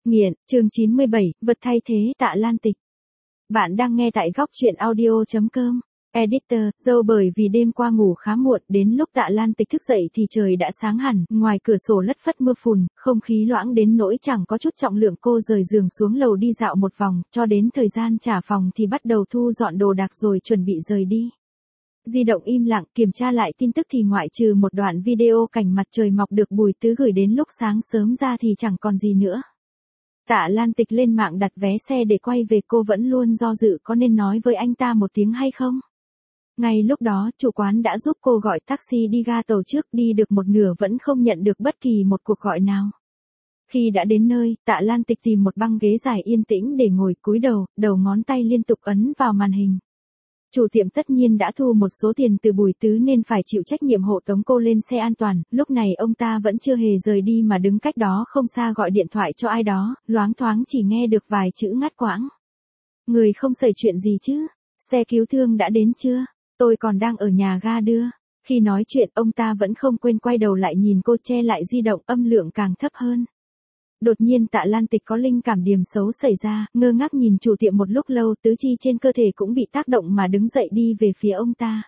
Nghiện, chương 97, vật thay thế, Tạ Lan Tịch. Bạn đang nghe tại góc truyện audio.com. Editor, dâu bởi vì đêm qua ngủ khá muộn, đến lúc Tạ Lan Tịch thức dậy thì trời đã sáng hẳn, ngoài cửa sổ lất phất mưa phùn, không khí loãng đến nỗi chẳng có chút trọng lượng. Cô rời giường xuống lầu đi dạo một vòng, cho đến thời gian trả phòng thì bắt đầu thu dọn đồ đạc rồi chuẩn bị rời đi. Di động im lặng, kiểm tra lại tin tức thì ngoại trừ một đoạn video cảnh mặt trời mọc được Bùi Tứ gửi đến lúc sáng sớm ra thì chẳng còn gì nữa. Tạ Lan Tịch lên mạng đặt vé xe để quay về, cô vẫn luôn do dự có nên nói với anh ta một tiếng hay không. Ngay lúc đó, chủ quán đã giúp cô gọi taxi đi ga tàu trước, đi được một nửa vẫn không nhận được bất kỳ một cuộc gọi nào. Khi đã đến nơi, Tạ Lan Tịch tìm một băng ghế dài yên tĩnh để ngồi, cúi đầu, đầu ngón tay liên tục ấn vào màn hình. Chủ tiệm tất nhiên đã thu một số tiền từ Bùi Tứ nên phải chịu trách nhiệm hộ tống cô lên xe an toàn, lúc này ông ta vẫn chưa hề rời đi mà đứng cách đó không xa gọi điện thoại cho ai đó, loáng thoáng chỉ nghe được vài chữ ngắt quãng. Người không xảy chuyện gì chứ? Xe cứu thương đã đến chưa? Tôi còn đang ở nhà ga đưa. Khi nói chuyện ông ta vẫn không quên quay đầu lại nhìn cô, che lại di động, âm lượng càng thấp hơn. Đột nhiên Tạ Lan Tịch có linh cảm điểm xấu xảy ra, ngơ ngác nhìn chủ tiệm một lúc lâu, tứ chi trên cơ thể cũng bị tác động mà đứng dậy đi về phía ông ta.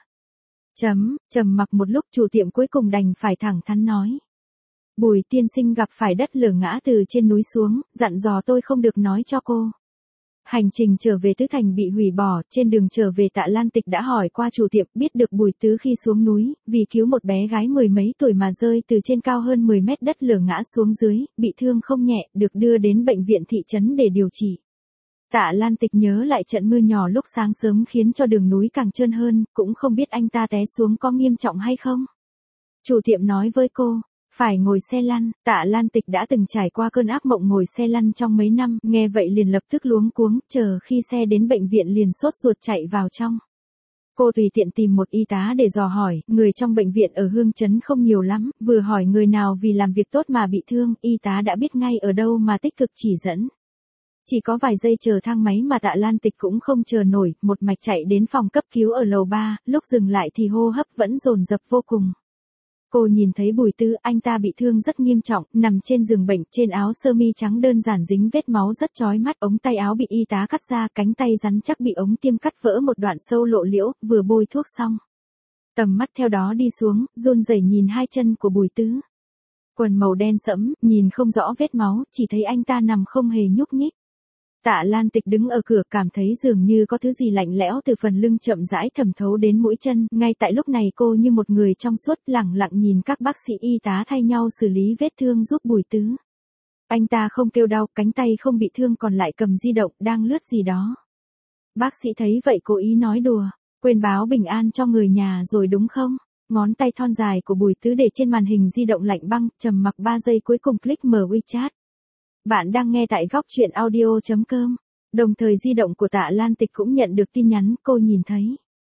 Trầm mặc một lúc, chủ tiệm cuối cùng đành phải thẳng thắn nói. Bùi tiên sinh gặp phải đất lở ngã từ trên núi xuống, dặn dò tôi không được nói cho cô. Hành trình trở về Tứ Thành bị hủy bỏ, trên đường trở về Tạ Lan Tịch đã hỏi qua chủ tiệm, biết được Bùi Tứ khi xuống núi, vì cứu một bé gái mười mấy tuổi mà rơi từ trên cao hơn 10 mét đất lở ngã xuống dưới, bị thương không nhẹ, được đưa đến bệnh viện thị trấn để điều trị. Tạ Lan Tịch nhớ lại trận mưa nhỏ lúc sáng sớm khiến cho đường núi càng trơn hơn, cũng không biết anh ta té xuống có nghiêm trọng hay không. Chủ tiệm nói với cô. Phải ngồi xe lăn, Tạ Lan Tịch đã từng trải qua cơn ác mộng ngồi xe lăn trong mấy năm, nghe vậy liền lập tức luống cuống, chờ khi xe đến bệnh viện liền sốt ruột chạy vào trong. Cô tùy tiện tìm một y tá để dò hỏi, người trong bệnh viện ở Hương Trấn không nhiều lắm, vừa hỏi người nào vì làm việc tốt mà bị thương, y tá đã biết ngay ở đâu mà tích cực chỉ dẫn. Chỉ có vài giây chờ thang máy mà Tạ Lan Tịch cũng không chờ nổi, một mạch chạy đến phòng cấp cứu ở lầu 3, lúc dừng lại thì hô hấp vẫn dồn dập vô cùng. Cô nhìn thấy Bùi Tứ, anh ta bị thương rất nghiêm trọng, nằm trên giường bệnh, trên áo sơ mi trắng đơn giản dính vết máu rất chói mắt, ống tay áo bị y tá cắt ra, cánh tay rắn chắc bị ống tiêm cắt vỡ một đoạn sâu lộ liễu, vừa bôi thuốc xong. Tầm mắt theo đó đi xuống, run rẩy nhìn hai chân của Bùi Tứ. Quần màu đen sẫm, nhìn không rõ vết máu, chỉ thấy anh ta nằm không hề nhúc nhích. Tạ Lan Tịch đứng ở cửa cảm thấy dường như có thứ gì lạnh lẽo từ phần lưng chậm rãi thẩm thấu đến mũi chân, ngay tại lúc này cô như một người trong suốt lẳng lặng nhìn các bác sĩ y tá thay nhau xử lý vết thương giúp Bùi Tứ. Anh ta không kêu đau, cánh tay không bị thương còn lại cầm di động đang lướt gì đó. Bác sĩ thấy vậy cố ý nói đùa, quên báo bình an cho người nhà rồi đúng không? Ngón tay thon dài của Bùi Tứ để trên màn hình di động lạnh băng, trầm mặc 3 giây cuối cùng click mở WeChat. Bạn đang nghe tại góc truyện audio.com. Đồng thời di động của Tạ Lan Tịch cũng nhận được tin nhắn, cô nhìn thấy.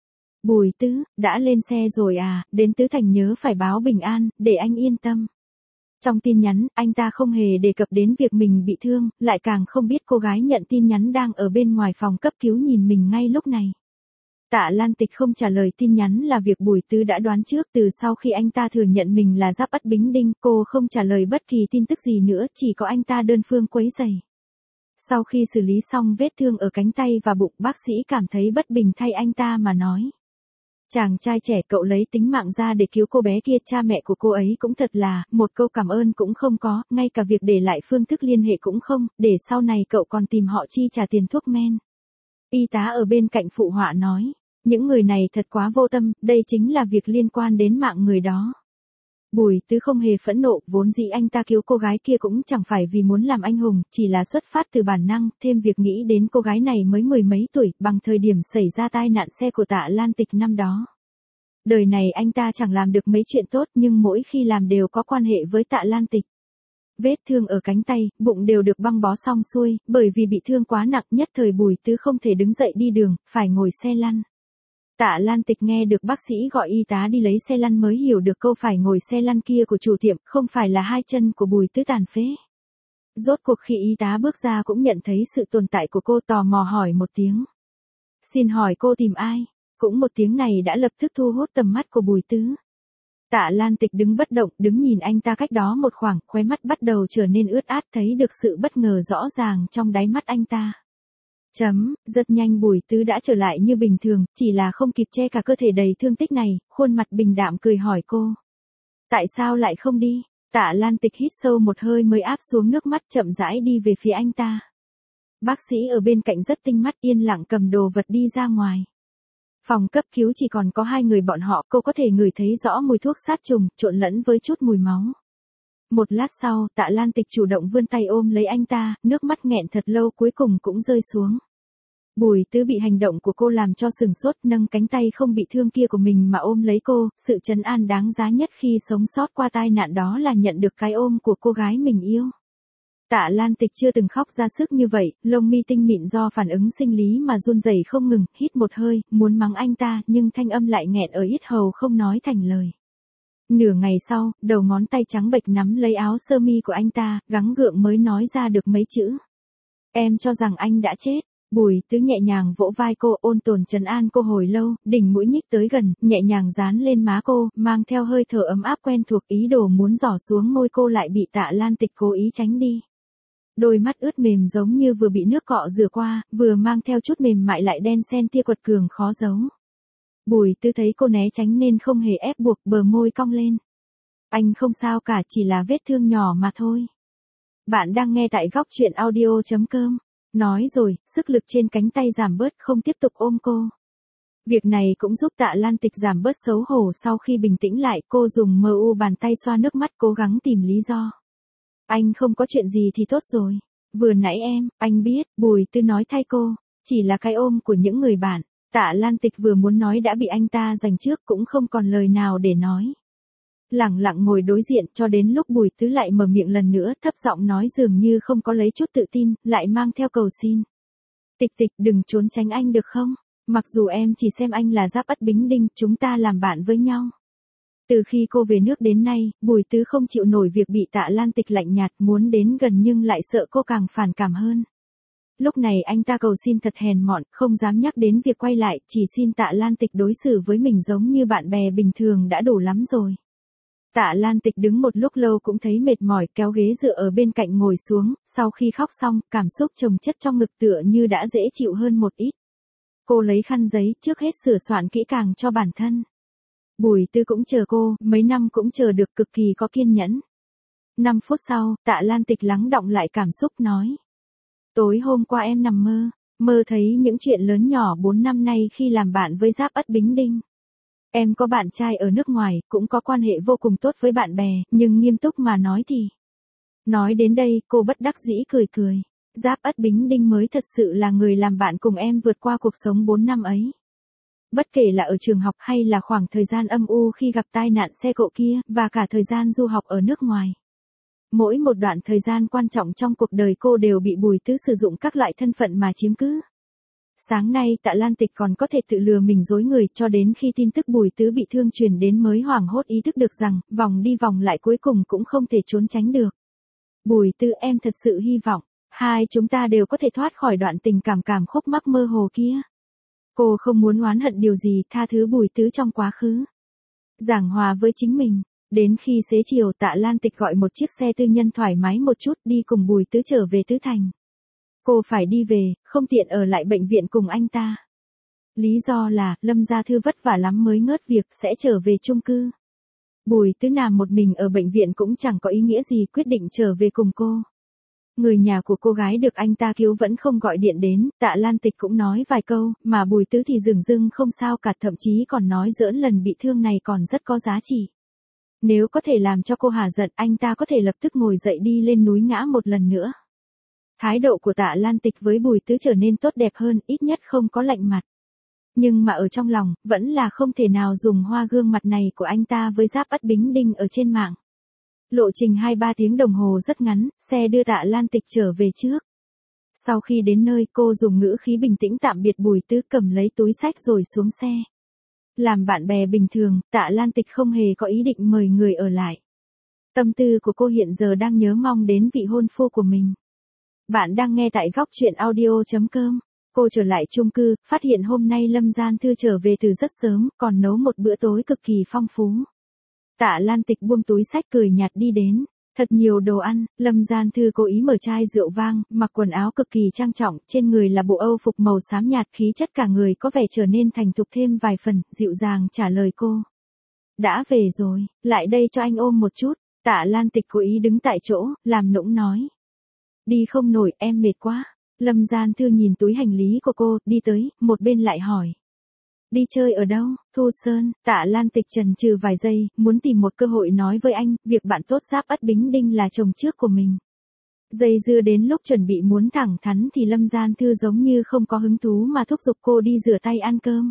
Bùi Tứ, đã lên xe rồi à, đến Tứ Thành nhớ phải báo bình an, để anh yên tâm. Trong tin nhắn, anh ta không hề đề cập đến việc mình bị thương, lại càng không biết cô gái nhận tin nhắn đang ở bên ngoài phòng cấp cứu nhìn mình ngay lúc này. Tạ Lan Tịch không trả lời tin nhắn là việc Bùi Tứ đã đoán trước từ sau khi anh ta thừa nhận mình là Giáp Ất Bính Đinh, cô không trả lời bất kỳ tin tức gì nữa, chỉ có anh ta đơn phương quấy rầy. Sau khi xử lý xong vết thương ở cánh tay và bụng, bác sĩ cảm thấy bất bình thay anh ta mà nói. Chàng trai trẻ, cậu lấy tính mạng ra để cứu cô bé kia, cha mẹ của cô ấy cũng thật là, một câu cảm ơn cũng không có, ngay cả việc để lại phương thức liên hệ cũng không, để sau này cậu còn tìm họ chi trả tiền thuốc men. Y tá ở bên cạnh phụ họa nói, những người này thật quá vô tâm, đây chính là việc liên quan đến mạng người đó. Bùi Tứ không hề phẫn nộ, vốn dĩ anh ta cứu cô gái kia cũng chẳng phải vì muốn làm anh hùng, chỉ là xuất phát từ bản năng, thêm việc nghĩ đến cô gái này mới mười mấy tuổi, bằng thời điểm xảy ra tai nạn xe của Tạ Lan Tịch năm đó. Đời này anh ta chẳng làm được mấy chuyện tốt nhưng mỗi khi làm đều có quan hệ với Tạ Lan Tịch. Vết thương ở cánh tay, bụng đều được băng bó xong xuôi, bởi vì bị thương quá nặng nhất thời Bùi Tứ không thể đứng dậy đi đường, phải ngồi xe lăn. Tạ Lan Tịch nghe được bác sĩ gọi y tá đi lấy xe lăn mới hiểu được câu phải ngồi xe lăn kia của chủ tiệm, không phải là hai chân của Bùi Tứ tàn phế. Rốt cuộc khi y tá bước ra cũng nhận thấy sự tồn tại của cô, tò mò hỏi một tiếng. Xin hỏi cô tìm ai? Cũng một tiếng này đã lập tức thu hút tầm mắt của Bùi Tứ. Tạ Lan Tịch đứng bất động, đứng nhìn anh ta cách đó một khoảng, khóe mắt bắt đầu trở nên ướt át, thấy được sự bất ngờ rõ ràng trong đáy mắt anh ta. Rất nhanh Bùi Tứ đã trở lại như bình thường, chỉ là không kịp che cả cơ thể đầy thương tích này, khuôn mặt bình đạm cười hỏi cô. Tại sao lại không đi? Tạ Lan Tịch hít sâu một hơi mới áp xuống nước mắt, chậm rãi đi về phía anh ta. Bác sĩ ở bên cạnh rất tinh mắt, yên lặng cầm đồ vật đi ra ngoài. Phòng cấp cứu chỉ còn có 2 người bọn họ, cô có thể ngửi thấy rõ mùi thuốc sát trùng, trộn lẫn với chút mùi máu. Một lát sau, Tạ Lan Tịch chủ động vươn tay ôm lấy anh ta, nước mắt nghẹn thật lâu cuối cùng cũng rơi xuống. Bùi Tứ bị hành động của cô làm cho sừng sốt, nâng cánh tay không bị thương kia của mình mà ôm lấy cô, sự trấn an đáng giá nhất khi sống sót qua tai nạn đó là nhận được cái ôm của cô gái mình yêu. Tạ Lan Tịch chưa từng khóc ra sức như vậy, lông mi tinh mịn do phản ứng sinh lý mà run rẩy không ngừng, hít một hơi, muốn mắng anh ta, nhưng thanh âm lại nghẹn ở yết hầu không nói thành lời. Nửa ngày sau, đầu ngón tay trắng bệch nắm lấy áo sơ mi của anh ta, gắng gượng mới nói ra được mấy chữ. Em cho rằng anh đã chết. Bùi Tứ nhẹ nhàng vỗ vai cô, ôn tồn trấn an cô hồi lâu, đỉnh mũi nhích tới gần, nhẹ nhàng dán lên má cô, mang theo hơi thở ấm áp quen thuộc, ý đồ muốn giỏ xuống môi cô lại bị Tạ Lan Tịch cố ý tránh đi. Đôi mắt ướt mềm giống như vừa bị nước cọ rửa qua, vừa mang theo chút mềm mại lại đen xen tia quật cường khó giấu. Bùi Tứ thấy cô né tránh nên không hề ép buộc, bờ môi cong lên. Anh không sao cả, chỉ là vết thương nhỏ mà thôi. Bạn đang nghe tại góc truyện audio.com. Nói rồi, sức lực trên cánh tay giảm bớt, không tiếp tục ôm cô. Việc này cũng giúp Tạ Lan Tịch giảm bớt xấu hổ. Sau khi bình tĩnh lại, cô dùng bàn tay xoa nước mắt, cố gắng tìm lý do. Anh không có chuyện gì thì tốt rồi. Vừa nãy anh biết, Bùi Tứ nói thay cô, chỉ là cái ôm của những người bạn. Tạ Lan Tịch vừa muốn nói đã bị anh ta giành trước, cũng không còn lời nào để nói. Lặng lặng ngồi đối diện cho đến lúc Bùi Tứ lại mở miệng lần nữa, thấp giọng nói dường như không có lấy chút tự tin, lại mang theo cầu xin. Tịch Tịch, đừng trốn tránh anh được không? Mặc dù em chỉ xem anh là Giáp Ất Bính Đinh, chúng ta làm bạn với nhau. Từ khi cô về nước đến nay, Bùi Tứ không chịu nổi việc bị Tạ Lan Tịch lạnh nhạt, muốn đến gần nhưng lại sợ cô càng phản cảm hơn. Lúc này anh ta cầu xin thật hèn mọn, không dám nhắc đến việc quay lại, chỉ xin Tạ Lan Tịch đối xử với mình giống như bạn bè bình thường đã đủ lắm rồi. Tạ Lan Tịch đứng một lúc lâu cũng thấy mệt mỏi, kéo ghế dựa ở bên cạnh ngồi xuống, sau khi khóc xong, cảm xúc chồng chất trong ngực tựa như đã dễ chịu hơn một ít. Cô lấy khăn giấy, trước hết sửa soạn kỹ càng cho bản thân. Bùi Tứ cũng chờ cô, mấy năm cũng chờ được, cực kỳ có kiên nhẫn. 5 phút sau, Tạ Lan Tịch lắng đọng lại cảm xúc nói. Tối hôm qua em nằm mơ thấy những chuyện lớn nhỏ 4 năm nay khi làm bạn với Giáp Ất Bính Đinh. Em có bạn trai ở nước ngoài, cũng có quan hệ vô cùng tốt với bạn bè, nhưng nghiêm túc mà nói thì. Nói đến đây, cô bất đắc dĩ cười cười. Giáp Ất Bính Đinh mới thật sự là người làm bạn cùng em vượt qua cuộc sống 4 năm ấy. Bất kể là ở trường học hay là khoảng thời gian âm u khi gặp tai nạn xe cộ kia, và cả thời gian du học ở nước ngoài. Mỗi một đoạn thời gian quan trọng trong cuộc đời cô đều bị Bùi Tứ sử dụng các loại thân phận mà chiếm cứ. Sáng nay Tạ Lan Tịch còn có thể tự lừa mình dối người, cho đến khi tin tức Bùi Tứ bị thương truyền đến mới hoảng hốt ý thức được rằng, vòng đi vòng lại cuối cùng cũng không thể trốn tránh được. Bùi Tứ, em thật sự hy vọng, hai chúng ta đều có thể thoát khỏi đoạn tình cảm khúc mắc mơ hồ kia. Cô không muốn oán hận điều gì, tha thứ Bùi Tứ trong quá khứ. Giảng hòa với chính mình. Đến khi xế chiều, Tạ Lan Tịch gọi một chiếc xe tư nhân thoải mái một chút, đi cùng Bùi Tứ trở về Tứ Thành. Cô phải đi về, không tiện ở lại bệnh viện cùng anh ta. Lý do là, Lâm Gia Thư vất vả lắm mới ngớt việc, sẽ trở về chung cư. Bùi Tứ nằm một mình ở bệnh viện cũng chẳng có ý nghĩa gì, quyết định trở về cùng cô. Người nhà của cô gái được anh ta cứu vẫn không gọi điện đến, Tạ Lan Tịch cũng nói vài câu, mà Bùi Tứ thì dửng dưng không sao cả, thậm chí còn nói giỡn lần bị thương này còn rất có giá trị. Nếu có thể làm cho cô hả giận, anh ta có thể lập tức ngồi dậy đi lên núi ngã một lần nữa. Thái độ của Tạ Lan Tịch với Bùi Tứ trở nên tốt đẹp hơn, ít nhất không có lạnh mặt. Nhưng mà ở trong lòng, vẫn là không thể nào dùng hoa gương mặt này của anh ta với Giáp Ất Bính Đinh ở trên mạng. Lộ trình 2-3 tiếng đồng hồ rất ngắn, xe đưa Tạ Lan Tịch trở về trước. Sau khi đến nơi, cô dùng ngữ khí bình tĩnh tạm biệt Bùi Tứ, cầm lấy túi xách rồi xuống xe. Làm bạn bè bình thường, Tạ Lan Tịch không hề có ý định mời người ở lại. Tâm tư của cô hiện giờ đang nhớ mong đến vị hôn phu của mình. Bạn đang nghe tại góc truyện audio.com. Cô trở lại chung cư, phát hiện hôm nay Lâm Gian Thư trở về từ rất sớm, còn nấu một bữa tối cực kỳ phong phú. Tạ Lan Tịch buông túi xách cười nhạt đi đến. Thật nhiều đồ ăn, Lâm Gian Thư cố ý mở chai rượu vang, mặc quần áo cực kỳ trang trọng, trên người là bộ Âu phục màu xám nhạt, khí chất cả người có vẻ trở nên thành thục thêm vài phần, dịu dàng trả lời cô. Đã về rồi, lại đây cho anh ôm một chút. Tạ Lan Tịch cố ý đứng tại chỗ, làm nũng nói. Đi không nổi, em mệt quá. Lâm Gian Thư nhìn túi hành lý của cô, đi tới, một bên lại hỏi. Đi chơi ở đâu, Thu Sơn? Tạ Lan Tịch chần chừ vài giây, muốn tìm một cơ hội nói với anh, việc bạn tốt Giáp Ất Bính Đinh là chồng trước của mình. Dây dưa đến lúc chuẩn bị muốn thẳng thắn thì Lâm Gian Thư giống như không có hứng thú mà thúc giục cô đi rửa tay ăn cơm.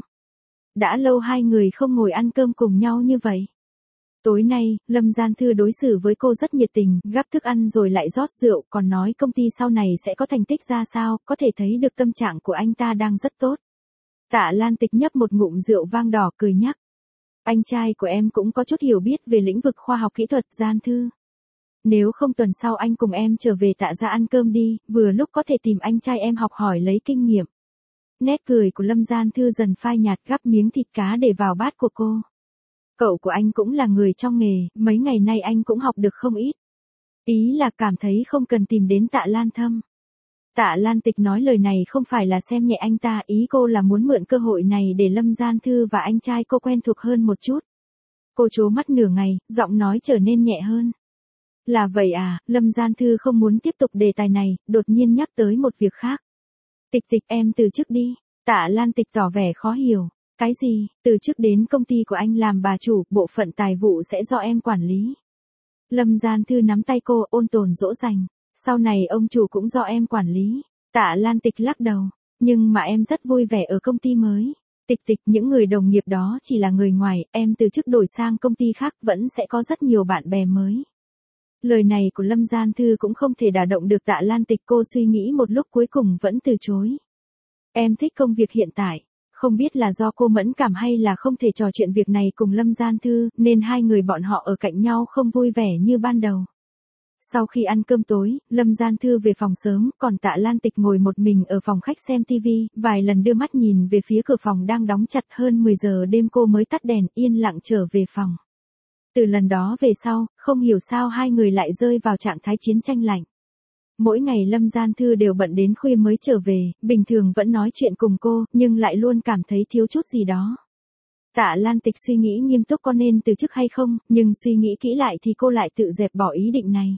Đã lâu hai người không ngồi ăn cơm cùng nhau như vậy. Tối nay, Lâm Gian Thư đối xử với cô rất nhiệt tình, gắp thức ăn rồi lại rót rượu, còn nói công ty sau này sẽ có thành tích ra sao, có thể thấy được tâm trạng của anh ta đang rất tốt. Tạ Lan Tịch nhấp một ngụm rượu vang đỏ cười nhắc. Anh trai của em cũng có chút hiểu biết về lĩnh vực khoa học kỹ thuật, Gian Thư. Nếu không tuần sau anh cùng em trở về Tạ gia ăn cơm đi, vừa lúc có thể tìm anh trai em học hỏi lấy kinh nghiệm. Nét cười của Lâm Gian Thư dần phai nhạt, gắp miếng thịt cá để vào bát của cô. Cậu của anh cũng là người trong nghề, mấy ngày nay anh cũng học được không ít. Ý là cảm thấy không cần tìm đến Tạ Lan Thâm. Tạ Lan Tịch nói lời này không phải là xem nhẹ anh ta, ý cô là muốn mượn cơ hội này để Lâm Gian Thư và anh trai cô quen thuộc hơn một chút. Cô trố mắt nửa ngày, giọng nói trở nên nhẹ hơn. Là vậy à, Lâm Gian Thư không muốn tiếp tục đề tài này, đột nhiên nhắc tới một việc khác. Tịch Tịch em từ chức đi. Tạ Lan Tịch tỏ vẻ khó hiểu. Cái gì, từ chức đến công ty của anh làm bà chủ, bộ phận tài vụ sẽ do em quản lý. Lâm Gian Thư nắm tay cô, ôn tồn dỗ dành. Sau này ông chủ cũng do em quản lý. Tạ Lan Tịch lắc đầu. Nhưng mà em rất vui vẻ ở công ty mới. Tịch Tịch, những người đồng nghiệp đó chỉ là người ngoài, em từ chức đổi sang công ty khác vẫn sẽ có rất nhiều bạn bè mới. Lời này của Lâm Gian Thư cũng không thể đả động được Tạ Lan Tịch, cô suy nghĩ một lúc cuối cùng vẫn từ chối. Em thích công việc hiện tại. Không biết là do cô mẫn cảm hay là không thể trò chuyện việc này cùng Lâm Gian Thư, nên hai người bọn họ ở cạnh nhau không vui vẻ như ban đầu. Sau khi ăn cơm tối, Lâm Gian Thư về phòng sớm, còn Tạ Lan Tịch ngồi một mình ở phòng khách xem TV, vài lần đưa mắt nhìn về phía cửa phòng đang đóng chặt, hơn 10 giờ đêm cô mới tắt đèn, yên lặng trở về phòng. Từ lần đó về sau, không hiểu sao hai người lại rơi vào trạng thái chiến tranh lạnh. Mỗi ngày Lâm Gian Thư đều bận đến khuya mới trở về, bình thường vẫn nói chuyện cùng cô, nhưng lại luôn cảm thấy thiếu chút gì đó. Tạ Lan Tịch suy nghĩ nghiêm túc có nên từ chức hay không, nhưng suy nghĩ kỹ lại thì cô lại tự dẹp bỏ ý định này.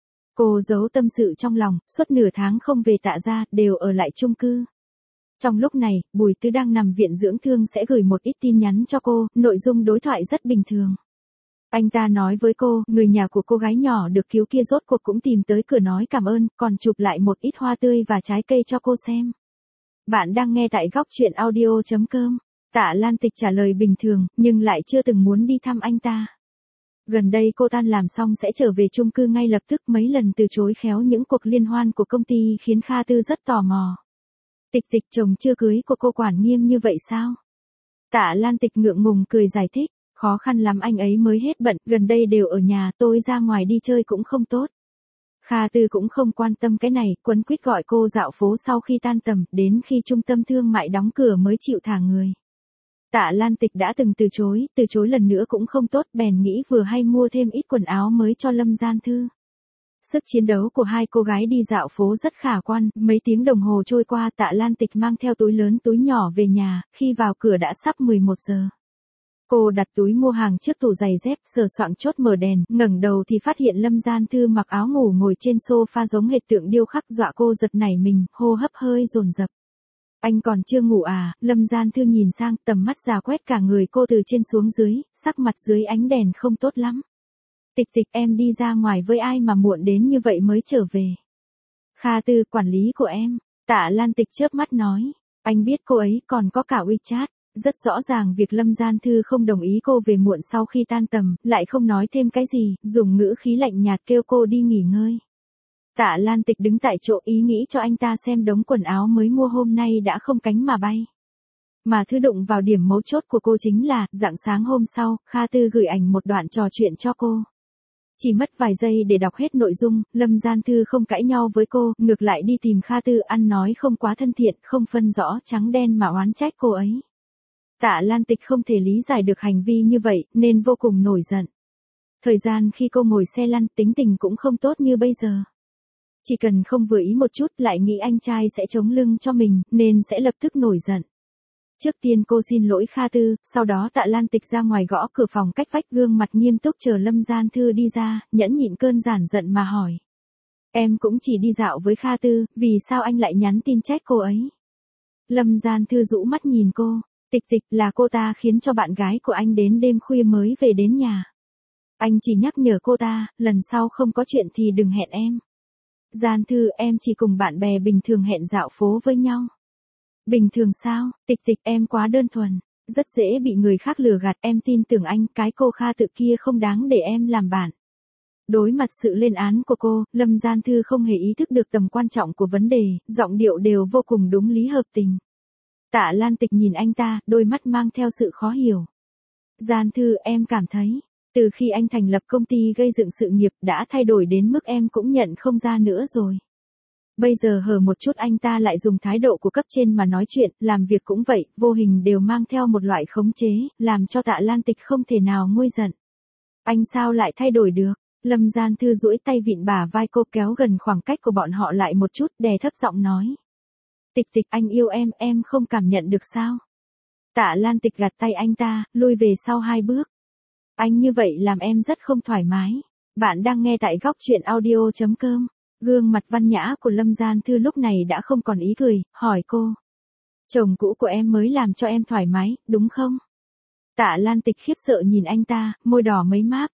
Cô giấu tâm sự trong lòng, suốt nửa tháng không về Tạ gia, đều ở lại chung cư. Trong lúc này, Bùi Tứ đang nằm viện dưỡng thương sẽ gửi một ít tin nhắn cho cô, nội dung đối thoại rất bình thường. Anh ta nói với cô, người nhà của cô gái nhỏ được cứu kia rốt cuộc cũng tìm tới cửa nói cảm ơn, còn chụp lại một ít hoa tươi và trái cây cho cô xem. Bạn đang nghe tại góc truyện audio.com. Tạ Lan Tịch trả lời bình thường, nhưng lại chưa từng muốn đi thăm anh ta. Gần đây cô tan làm xong sẽ trở về chung cư ngay lập tức, mấy lần từ chối khéo những cuộc liên hoan của công ty khiến Kha Tư rất tò mò. Tịch Tịch, chồng chưa cưới của cô quản nghiêm như vậy sao? Tạ Lan Tịch ngượng ngùng cười giải thích. Khó khăn lắm anh ấy mới hết bận, gần đây đều ở nhà, tôi ra ngoài đi chơi cũng không tốt. Kha Tư cũng không quan tâm cái này, quấn quýt gọi cô dạo phố sau khi tan tầm, đến khi trung tâm thương mại đóng cửa mới chịu thả người. Tạ Lan Tịch đã từng từ chối lần nữa cũng không tốt, bèn nghĩ vừa hay mua thêm ít quần áo mới cho Lâm Gian Thư. Sức chiến đấu của hai cô gái đi dạo phố rất khả quan, mấy tiếng đồng hồ trôi qua Tạ Lan Tịch mang theo túi lớn túi nhỏ về nhà, khi vào cửa đã sắp 11 giờ. Cô đặt túi mua hàng trước tủ giày dép, sờ soạng chốt mở đèn, ngẩng đầu thì phát hiện Lâm Gian Thư mặc áo ngủ ngồi trên sofa giống hệt tượng điêu khắc, dọa cô giật nảy mình, hô hấp hơi dồn dập. Anh còn chưa ngủ à? Lâm Gian Thư nhìn sang, tầm mắt dò quét cả người cô từ trên xuống dưới, sắc mặt dưới ánh đèn không tốt lắm. Tịch Tịch, em đi ra ngoài với ai mà muộn đến như vậy mới trở về? Kha Tư, quản lý của em. Tạ Lan Tịch chớp mắt nói. Anh biết cô ấy còn có cả WeChat. Rất rõ ràng việc Lâm Gian Thư không đồng ý cô về muộn sau khi tan tầm, lại không nói thêm cái gì, dùng ngữ khí lạnh nhạt kêu cô đi nghỉ ngơi. Tạ Lan Tịch đứng tại chỗ, ý nghĩ cho anh ta xem đống quần áo mới mua hôm nay đã không cánh mà bay. Mà thứ đụng vào điểm mấu chốt của cô chính là, rạng sáng hôm sau, Kha Tư gửi ảnh một đoạn trò chuyện cho cô. Chỉ mất vài giây để đọc hết nội dung, Lâm Gian Thư không cãi nhau với cô, ngược lại đi tìm Kha Tư ăn nói không quá thân thiện, không phân rõ trắng đen mà oán trách cô ấy. Tạ Lan Tịch không thể lý giải được hành vi như vậy, nên vô cùng nổi giận. Thời gian khi cô ngồi xe lăn tính tình cũng không tốt như bây giờ. Chỉ cần không vừa ý một chút lại nghĩ anh trai sẽ chống lưng cho mình, nên sẽ lập tức nổi giận. Trước tiên cô xin lỗi Kha Tư, sau đó Tạ Lan Tịch ra ngoài gõ cửa phòng cách vách, gương mặt nghiêm túc chờ Lâm Gian Thư đi ra, nhẫn nhịn cơn giản giận mà hỏi. Em cũng chỉ đi dạo với Kha Tư, vì sao anh lại nhắn tin trách cô ấy? Lâm Gian Thư rũ mắt nhìn cô, Tịch Tịch, là cô ta khiến cho bạn gái của anh đến đêm khuya mới về đến nhà. Anh chỉ nhắc nhở cô ta, lần sau không có chuyện thì đừng hẹn em. Gian Thư, em chỉ cùng bạn bè bình thường hẹn dạo phố với nhau. Bình thường sao? Tịch Tịch, em quá đơn thuần, rất dễ bị người khác lừa gạt, em tin tưởng anh, cái cô Kha Tự kia không đáng để em làm bạn. Đối mặt sự lên án của cô, Lâm Gian Thư không hề ý thức được tầm quan trọng của vấn đề, giọng điệu đều vô cùng đúng lý hợp tình. Tạ Lan Tịch nhìn anh ta, đôi mắt mang theo sự khó hiểu. Gian Thư, em cảm thấy, từ khi anh thành lập công ty gây dựng sự nghiệp đã thay đổi đến mức em cũng nhận không ra nữa rồi. Bây giờ hở một chút anh ta lại dùng thái độ của cấp trên mà nói chuyện, làm việc cũng vậy, vô hình đều mang theo một loại khống chế, làm cho Tạ Lan Tịch không thể nào nguôi giận. Anh sao lại thay đổi được? Lâm Gian Thư duỗi tay vịn bả vai cô, kéo gần khoảng cách của bọn họ lại một chút, đè thấp giọng nói. Tịch Tịch, anh yêu em không cảm nhận được sao? Tạ Lan Tịch gạt tay anh ta, lui về sau 2 bước. Anh như vậy làm em rất không thoải mái. Bạn đang nghe tại góc truyện audio.com. Gương mặt văn nhã của Lâm Gian Thư lúc này đã không còn ý cười, hỏi cô. Chồng cũ của em mới làm cho em thoải mái, đúng không? Tạ Lan Tịch khiếp sợ nhìn anh ta, môi đỏ mấy máp.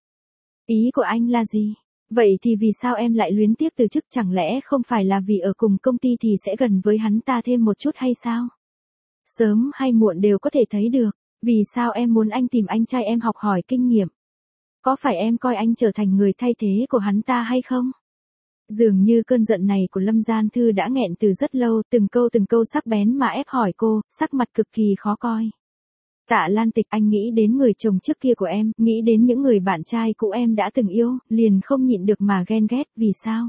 Ý của anh là gì? Vậy thì vì sao em lại luyến tiếc từ chức, chẳng lẽ không phải là vì ở cùng công ty thì sẽ gần với hắn ta thêm một chút hay sao? Sớm hay muộn đều có thể thấy được, vì sao em muốn anh tìm anh trai em học hỏi kinh nghiệm? Có phải em coi anh trở thành người thay thế của hắn ta hay không? Dường như cơn giận này của Lâm Gian Thư đã nghẹn từ rất lâu, từng câu sắc bén mà ép hỏi cô, sắc mặt cực kỳ khó coi. Tạ Lan Tịch, anh nghĩ đến người chồng trước kia của em, nghĩ đến những người bạn trai cũ em đã từng yêu, liền không nhịn được mà ghen ghét, vì sao?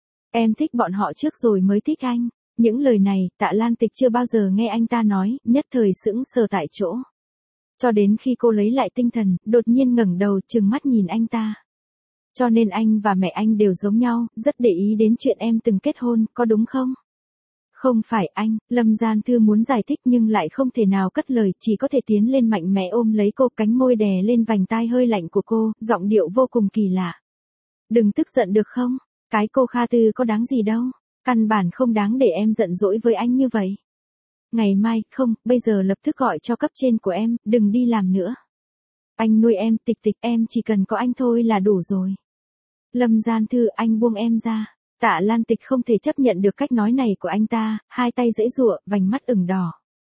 Em thích bọn họ trước rồi mới thích anh. Những lời này, Tạ Lan Tịch chưa bao giờ nghe anh ta nói, nhất thời sững sờ tại chỗ. Cho đến khi cô lấy lại tinh thần, đột nhiên ngẩng đầu trừng mắt nhìn anh ta. Cho nên anh và mẹ anh đều giống nhau, rất để ý đến chuyện em từng kết hôn, có đúng không? Không phải anh, Lâm Gian Thư muốn giải thích nhưng lại không thể nào cất lời, chỉ có thể tiến lên mạnh mẽ ôm lấy cô, cánh môi đè lên vành tai hơi lạnh của cô, giọng điệu vô cùng kỳ lạ. Đừng tức giận được không? Cái cô Kha Tư có đáng gì đâu, căn bản không đáng để em giận dỗi với anh như vậy. Ngày mai, không, bây giờ lập tức gọi cho cấp trên của em, đừng đi làm nữa. Anh nuôi em, Tịch Tịch, em chỉ cần có anh thôi là đủ rồi. Lâm Gian Thư, anh buông em ra. Tạ Lan Tịch không thể chấp nhận được cách nói này của anh ta, hai tay giãy giụa, vành mắt ửng đỏ.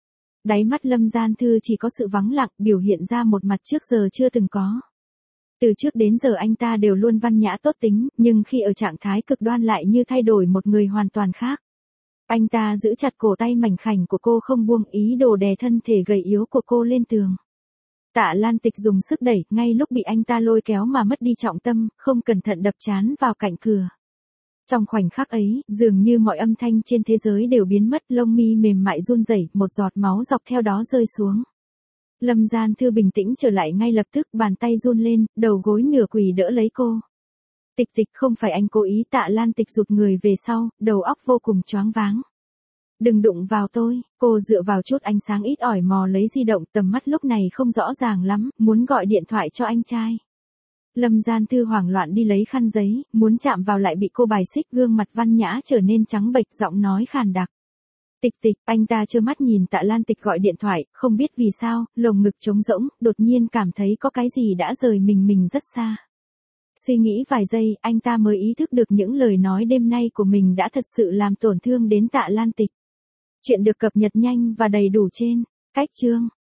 Đáy mắt Lâm Gian Thư chỉ có sự vắng lặng, biểu hiện ra một mặt trước giờ chưa từng có. Từ trước đến giờ anh ta đều luôn văn nhã tốt tính, nhưng khi ở trạng thái cực đoan lại như thay đổi một người hoàn toàn khác. Anh ta giữ chặt cổ tay mảnh khảnh của cô không buông, ý đồ đè thân thể gầy yếu của cô lên tường. Tạ Lan Tịch dùng sức đẩy, ngay lúc bị anh ta lôi kéo mà mất đi trọng tâm, không cẩn thận đập trán vào cạnh cửa. Trong khoảnh khắc ấy, dường như mọi âm thanh trên thế giới đều biến mất, lông mi mềm mại run rẩy, một giọt máu dọc theo đó rơi xuống. Lâm Gian Thư bình tĩnh trở lại ngay lập tức, bàn tay run lên, đầu gối nửa quỳ đỡ lấy cô. Tịch Tịch, không phải anh cố ý. Tạ Lan Tịch rụt người về sau, đầu óc vô cùng choáng váng. Đừng đụng vào tôi. Cô dựa vào chút ánh sáng ít ỏi mò lấy di động, tầm mắt lúc này không rõ ràng lắm, muốn gọi điện thoại cho anh trai. Lâm Gian Thư hoảng loạn đi lấy khăn giấy, muốn chạm vào lại bị cô bài xích, gương mặt văn nhã trở nên trắng bệch, giọng nói khàn đặc. Tịch Tịch, anh ta trơ mắt nhìn Tạ Lan Tịch gọi điện thoại, không biết vì sao, lồng ngực trống rỗng, đột nhiên cảm thấy có cái gì đã rời mình rất xa. Suy nghĩ vài giây, anh ta mới ý thức được những lời nói đêm nay của mình đã thật sự làm tổn thương đến Tạ Lan Tịch. Chuyện được cập nhật nhanh và đầy đủ trên cách chương